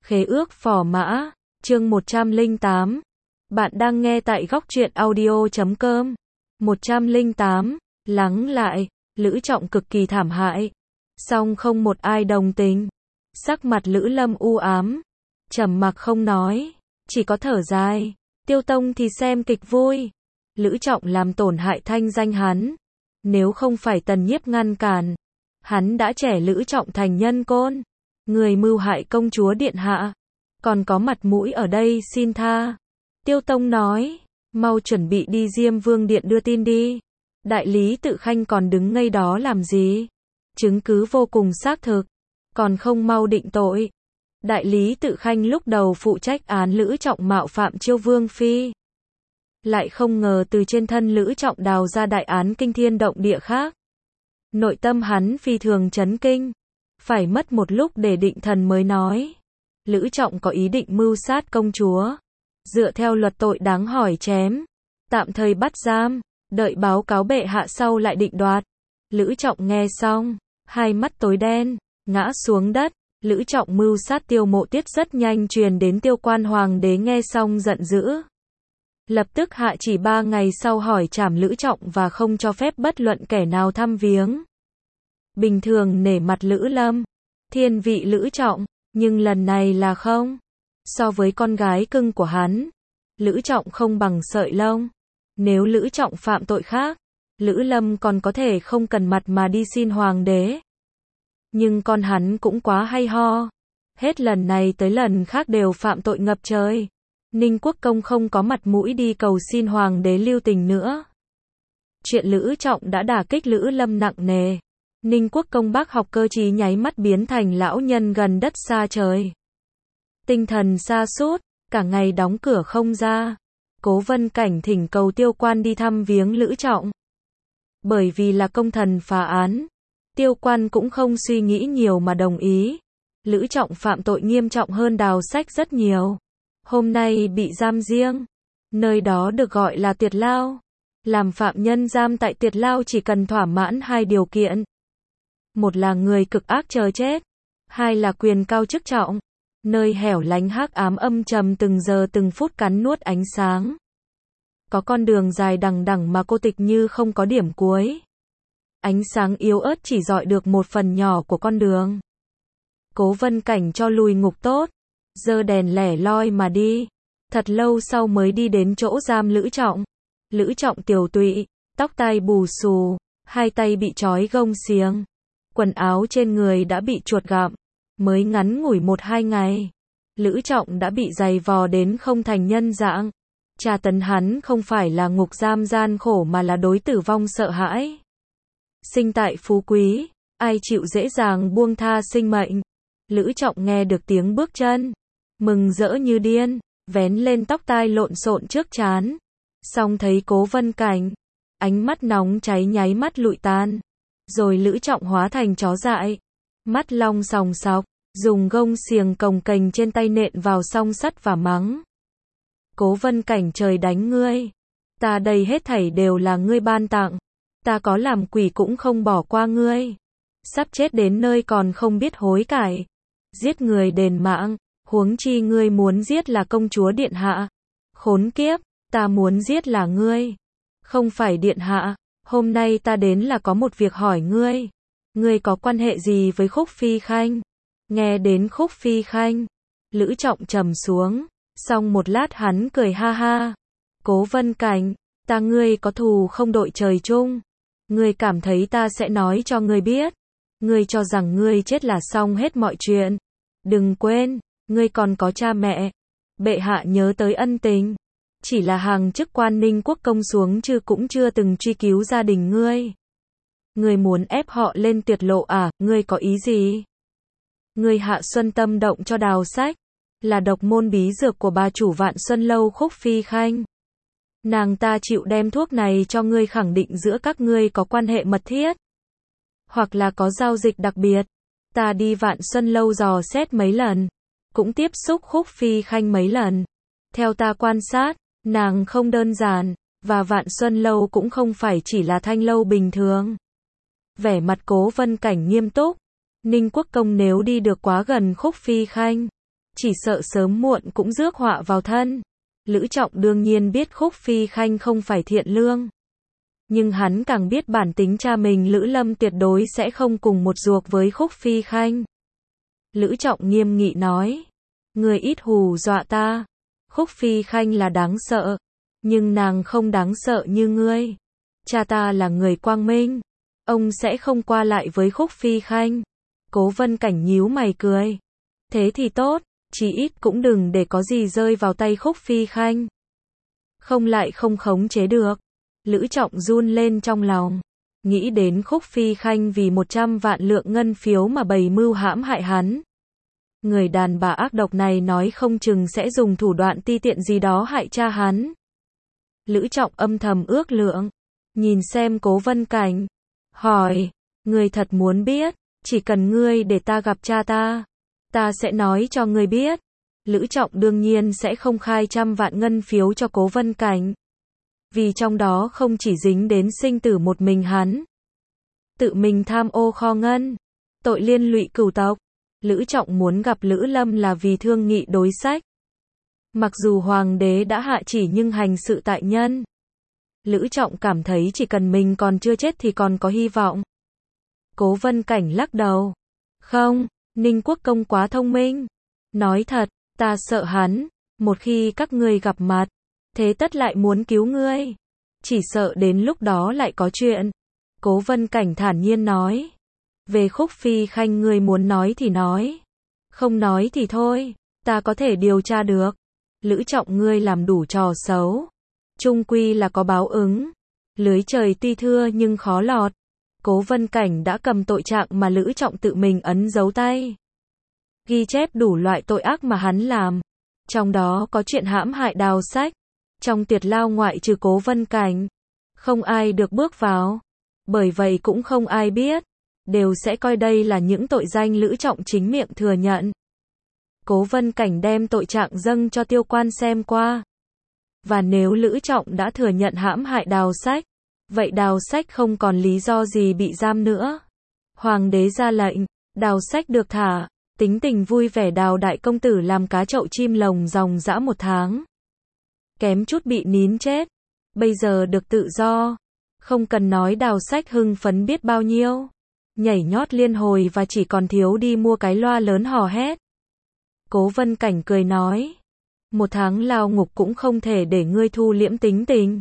Khế ước phò mã, chương 108. Bạn đang nghe tại góc truyện audio.com. 108. Lắng lại, Lữ Trọng cực kỳ thảm hại. Song không một ai đồng tình. Sắc mặt Lữ Lâm u ám, trầm mặc không nói, chỉ có thở dài. Tiêu Tông thì xem kịch vui. Lữ Trọng làm tổn hại thanh danh hắn. Nếu không phải Tần Nhiếp ngăn cản, hắn đã trẻ Lữ Trọng thành nhân côn. Người mưu hại công chúa điện hạ, còn có mặt mũi ở đây xin tha. Tiêu Tông nói, mau chuẩn bị đi Diêm Vương điện đưa tin đi. Đại lý Tự Khanh còn đứng ngây đó làm gì? Chứng cứ vô cùng xác thực, còn không mau định tội. Đại lý Tự Khanh lúc đầu phụ trách án Lữ Trọng mạo phạm Chiêu Vương phi, lại không ngờ từ trên thân Lữ Trọng đào ra đại án kinh thiên động địa khác. Nội tâm hắn phi thường chấn kinh, phải mất một lúc để định thần mới nói. Lữ Trọng có ý định mưu sát công chúa, dựa theo luật tội đáng hỏi chém, tạm thời bắt giam, đợi báo cáo bệ hạ sau lại định đoạt. Lữ Trọng nghe xong, hai mắt tối đen, ngã xuống đất. Lữ Trọng mưu sát Tiêu Mộ Tiết rất nhanh truyền đến Tiêu Quan hoàng đế, nghe xong giận dữ, lập tức hạ chỉ 3 ngày sau hỏi trảm Lữ Trọng và không cho phép bất luận kẻ nào thăm viếng. Bình thường nể mặt Lữ Lâm, thiên vị Lữ Trọng, nhưng lần này là không. So với con gái cưng của hắn, Lữ Trọng không bằng sợi lông. Nếu Lữ Trọng phạm tội khác, Lữ Lâm còn có thể không cần mặt mà đi xin hoàng đế. Nhưng con hắn cũng quá hay ho. Hết lần này tới lần khác đều phạm tội ngập trời. Ninh Quốc Công không có mặt mũi đi cầu xin hoàng đế lưu tình nữa. Chuyện Lữ Trọng đã đả kích Lữ Lâm nặng nề. Ninh Quốc Công bác học cơ trí nháy mắt biến thành lão nhân gần đất xa trời. Tinh thần sa sút, cả ngày đóng cửa không ra. Cố Vân Cảnh thỉnh cầu Tiêu Quan đi thăm viếng Lữ Trọng. Bởi vì là công thần phá án, Tiêu Quan cũng không suy nghĩ nhiều mà đồng ý. Lữ Trọng phạm tội nghiêm trọng hơn Đào Sách rất nhiều. Hôm nay bị giam riêng, nơi đó được gọi là Tiệt Lao. Làm phạm nhân giam tại Tiệt Lao chỉ cần thỏa mãn 2 điều kiện. Một là người cực ác chờ chết, hai là quyền cao chức trọng. Nơi hẻo lánh hắc ám âm trầm từng giờ từng phút cắn nuốt ánh sáng. Có con đường dài đằng đẵng mà cô tịch như không có điểm cuối. Ánh sáng yếu ớt chỉ rọi được một phần nhỏ của con đường. Cố Vân Cảnh cho lùi ngục tốt, giơ đèn lẻ loi mà đi. Thật lâu sau mới đi đến chỗ giam Lữ Trọng. Lữ Trọng tiều tụy, tóc tai bù xù, hai tay bị trói gông xiềng. Quần áo trên người đã bị chuột gặm. Mới ngắn ngủi 1-2 ngày, Lữ Trọng đã bị giày vò đến không thành nhân dạng. Tra tấn hắn không phải là ngục giam gian khổ mà là đối tử vong sợ hãi. Sinh tại phú quý, ai chịu dễ dàng buông tha sinh mệnh. Lữ Trọng nghe được tiếng bước chân, mừng rỡ như điên, vén lên tóc tai lộn xộn trước trán. Xong thấy Cố Vân Cảnh, ánh mắt nóng cháy nháy mắt lụi tan. Rồi Lữ Trọng hóa thành chó dại, mắt long sòng sọc, dùng gông xiềng cồng kềnh trên tay nện vào song sắt và mắng. Cố Vân Cảnh, trời đánh ngươi. Ta đây hết thảy đều là ngươi ban tặng. Ta có làm quỷ cũng không bỏ qua ngươi. Sắp chết đến nơi còn không biết hối cải. Giết người đền mạng, huống chi ngươi muốn giết là công chúa điện hạ. Khốn kiếp, ta muốn giết là ngươi, không phải điện hạ. Hôm nay ta đến là có một việc hỏi ngươi. Ngươi có quan hệ gì với Khúc Phi Khanh? Nghe đến Khúc Phi Khanh, Lữ Trọng trầm xuống, xong một lát hắn cười ha ha. Cố Vân Cảnh, ta ngươi có thù không đội trời chung. Ngươi cảm thấy ta sẽ nói cho ngươi biết. Ngươi cho rằng ngươi chết là xong hết mọi chuyện. Đừng quên, ngươi còn có cha mẹ. Bệ hạ nhớ tới ân tình. Chỉ là hàng chức quan Ninh Quốc Công xuống chứ cũng chưa từng truy cứu gia đình ngươi. Ngươi muốn ép họ lên tuyệt lộ à? Ngươi có ý gì? Ngươi hạ xuân tâm động cho Đào Sách, là độc môn bí dược của bà chủ Vạn Xuân Lâu Khúc Phi Khanh. Nàng ta chịu đem thuốc này cho ngươi, khẳng định giữa các ngươi có quan hệ mật thiết, hoặc là có giao dịch đặc biệt. Ta đi Vạn Xuân Lâu dò xét mấy lần, cũng tiếp xúc Khúc Phi Khanh mấy lần. Theo ta quan sát, nàng không đơn giản, và Vạn Xuân Lâu cũng không phải chỉ là thanh lâu bình thường. Vẻ mặt Cố Vân Cảnh nghiêm túc. Ninh Quốc Công nếu đi được quá gần Khúc Phi Khanh, chỉ sợ sớm muộn cũng rước họa vào thân. Lữ Trọng đương nhiên biết Khúc Phi Khanh không phải thiện lương. Nhưng hắn càng biết bản tính cha mình Lữ Lâm tuyệt đối sẽ không cùng một ruột với Khúc Phi Khanh. Lữ Trọng nghiêm nghị nói, người ít hù dọa ta. Khúc Phi Khanh là đáng sợ, nhưng nàng không đáng sợ như ngươi. Cha ta là người quang minh, ông sẽ không qua lại với Khúc Phi Khanh. Cố Vân Cảnh nhíu mày cười. Thế thì tốt, chí ít cũng đừng để có gì rơi vào tay Khúc Phi Khanh. Không lại không khống chế được. Lữ Trọng run lên trong lòng. Nghĩ đến Khúc Phi Khanh vì 100 vạn lượng ngân phiếu mà bày mưu hãm hại hắn. Người đàn bà ác độc này nói không chừng sẽ dùng thủ đoạn ti tiện gì đó hại cha hắn. Lữ Trọng âm thầm ước lượng. Nhìn xem Cố Vân Cảnh. Hỏi, ngươi thật muốn biết, chỉ cần ngươi để ta gặp cha ta, ta sẽ nói cho ngươi biết. Lữ Trọng đương nhiên sẽ không khai 100 vạn ngân phiếu cho Cố Vân Cảnh. Vì trong đó không chỉ dính đến sinh tử một mình hắn. Tự mình tham ô kho ngân, tội liên lụy cửu tộc. Lữ Trọng muốn gặp Lữ Lâm là vì thương nghị đối sách. Mặc dù hoàng đế đã hạ chỉ nhưng hành sự tại nhân. Lữ Trọng cảm thấy chỉ cần mình còn chưa chết thì còn có hy vọng. Cố Vân Cảnh lắc đầu. Không, Ninh Quốc công quá thông minh. Nói thật, ta sợ hắn, một khi các ngươi gặp mặt, thế tất lại muốn cứu ngươi. Chỉ sợ đến lúc đó lại có chuyện. Cố Vân Cảnh thản nhiên nói. Về Khúc Phi Khanh ngươi muốn nói thì nói. Không nói thì thôi, ta có thể điều tra được. Lữ Trọng ngươi làm đủ trò xấu. Chung quy là có báo ứng. Lưới trời tuy thưa nhưng khó lọt. Cố Vân Cảnh đã cầm tội trạng mà Lữ Trọng tự mình ấn dấu tay. Ghi chép đủ loại tội ác mà hắn làm. Trong đó có chuyện hãm hại Đào Sách. Trong Tuyệt Lao ngoại trừ Cố Vân Cảnh, không ai được bước vào. Bởi vậy cũng không ai biết. Đều sẽ coi đây là những tội danh Lữ Trọng chính miệng thừa nhận. Cố Vân Cảnh đem tội trạng dâng cho Tiêu Quan xem qua. Và nếu Lữ Trọng đã thừa nhận hãm hại Đào Sách, vậy Đào Sách không còn lý do gì bị giam nữa. Hoàng đế ra lệnh, Đào Sách được thả. Tính tình vui vẻ Đào đại công tử làm cá chậu chim lồng ròng rã 1 tháng. Kém chút bị nín chết. Bây giờ được tự do. Không cần nói Đào Sách hưng phấn biết bao nhiêu. Nhảy nhót liên hồi và chỉ còn thiếu đi mua cái loa lớn hò hét. Cố Vân Cảnh cười nói. 1 tháng lao ngục cũng không thể để ngươi thu liễm tính tình.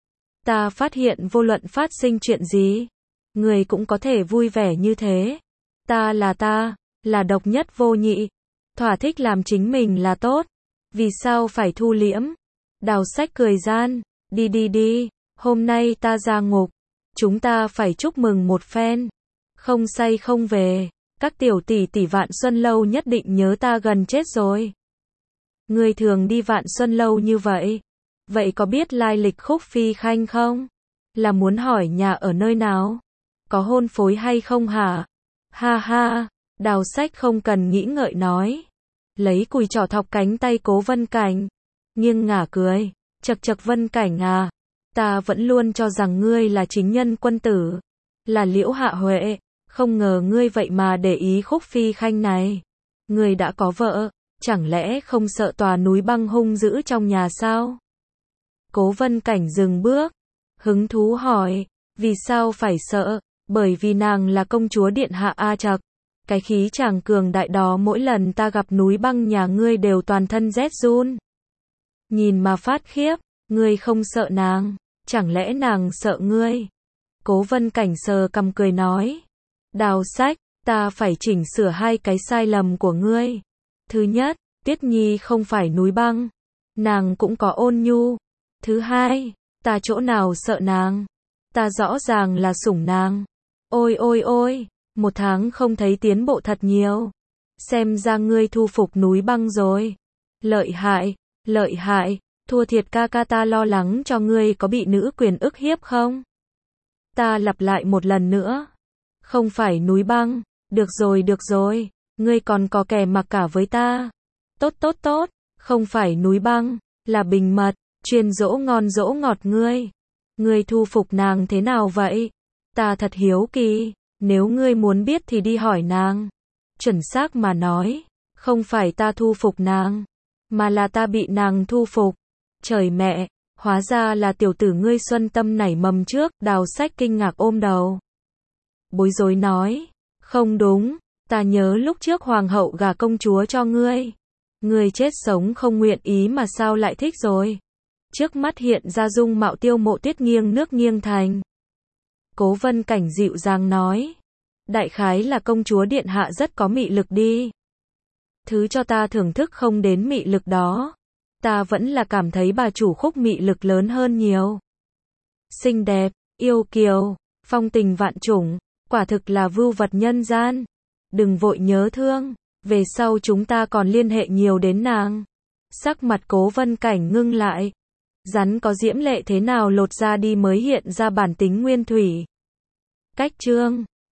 Ta phát hiện vô luận phát sinh chuyện gì, ngươi cũng có thể vui vẻ như thế. Ta, là độc nhất vô nhị. Thỏa thích làm chính mình là tốt. Vì sao phải thu liễm? Đào Sách cười gian. Đi, hôm nay ta ra ngục. Chúng ta phải chúc mừng một phen. Không say không về. Các tiểu tỷ tỷ Vạn Xuân Lâu nhất định nhớ ta gần chết rồi. Ngươi thường đi Vạn Xuân Lâu như vậy. Vậy có biết lai lịch Khúc Phi Khanh không? Là muốn hỏi nhà ở nơi nào? Có hôn phối hay không hả? Ha ha, Đào Sách không cần nghĩ ngợi nói. Lấy cùi trỏ thọc cánh tay Cố Vân Cảnh. Nghiêng ngả cười. Chậc Vân Cảnh à. Ta vẫn luôn cho rằng ngươi là chính nhân quân tử. Là Liễu Hạ Huệ. Không ngờ ngươi vậy mà để ý Khúc Phi Khanh này. Ngươi đã có vợ. Chẳng lẽ không sợ tòa núi băng hung dữ trong nhà sao? Cố Vân Cảnh dừng bước. Hứng thú hỏi. Vì sao phải sợ? Bởi vì nàng là công chúa điện hạ A Trặc. Cái khí chàng cường đại đó mỗi lần ta gặp núi băng nhà ngươi đều toàn thân rét run. Nhìn mà phát khiếp. Ngươi không sợ nàng. Chẳng lẽ nàng sợ ngươi? Cố Vân Cảnh sờ cằm cười nói. Đào Sách, ta phải chỉnh sửa 2 cái sai lầm của ngươi. Thứ nhất, Tiết Nhi không phải núi băng. Nàng cũng có ôn nhu. Thứ hai, ta chỗ nào sợ nàng. Ta rõ ràng là sủng nàng. Ôi, 1 tháng không thấy tiến bộ thật nhiều. Xem ra ngươi thu phục núi băng rồi. Lợi hại, thua thiệt ca ta lo lắng cho ngươi có bị nữ quyền ức hiếp không? Ta lặp lại một lần nữa. Không phải núi băng. Được rồi, ngươi còn có kẻ mặc cả với ta. Tốt, không phải núi băng, là Bình Mật, chuyên dỗ ngon dỗ ngọt ngươi. Ngươi thu phục nàng thế nào vậy? Ta thật hiếu kỳ, nếu ngươi muốn biết thì đi hỏi nàng. Chuẩn xác mà nói, Không phải ta thu phục nàng, mà là ta bị nàng thu phục. Trời mẹ, hóa ra là tiểu tử ngươi xuân tâm nảy mầm trước, Đào Sách kinh ngạc ôm đầu. Bối rối nói, không đúng, ta nhớ lúc trước hoàng hậu gả công chúa cho ngươi. Ngươi chết sống không nguyện ý mà sao lại thích rồi. Trước mắt hiện ra dung mạo Tiêu Mộ Tuyết nghiêng nước nghiêng thành. Cố Vân Cảnh dịu dàng nói, đại khái là công chúa điện hạ rất có mị lực đi. Thứ cho ta thưởng thức không đến mị lực đó. Ta vẫn là cảm thấy bà chủ Khúc mị lực lớn hơn nhiều. Xinh đẹp, yêu kiều, phong tình vạn chủng, quả thực là vưu vật nhân gian. Đừng vội nhớ thương, về sau chúng ta còn liên hệ nhiều đến nàng. Sắc mặt Cố Vân Cảnh ngưng lại. Rắn có diễm lệ thế nào lột ra đi mới hiện ra bản tính nguyên thủy. Cách chương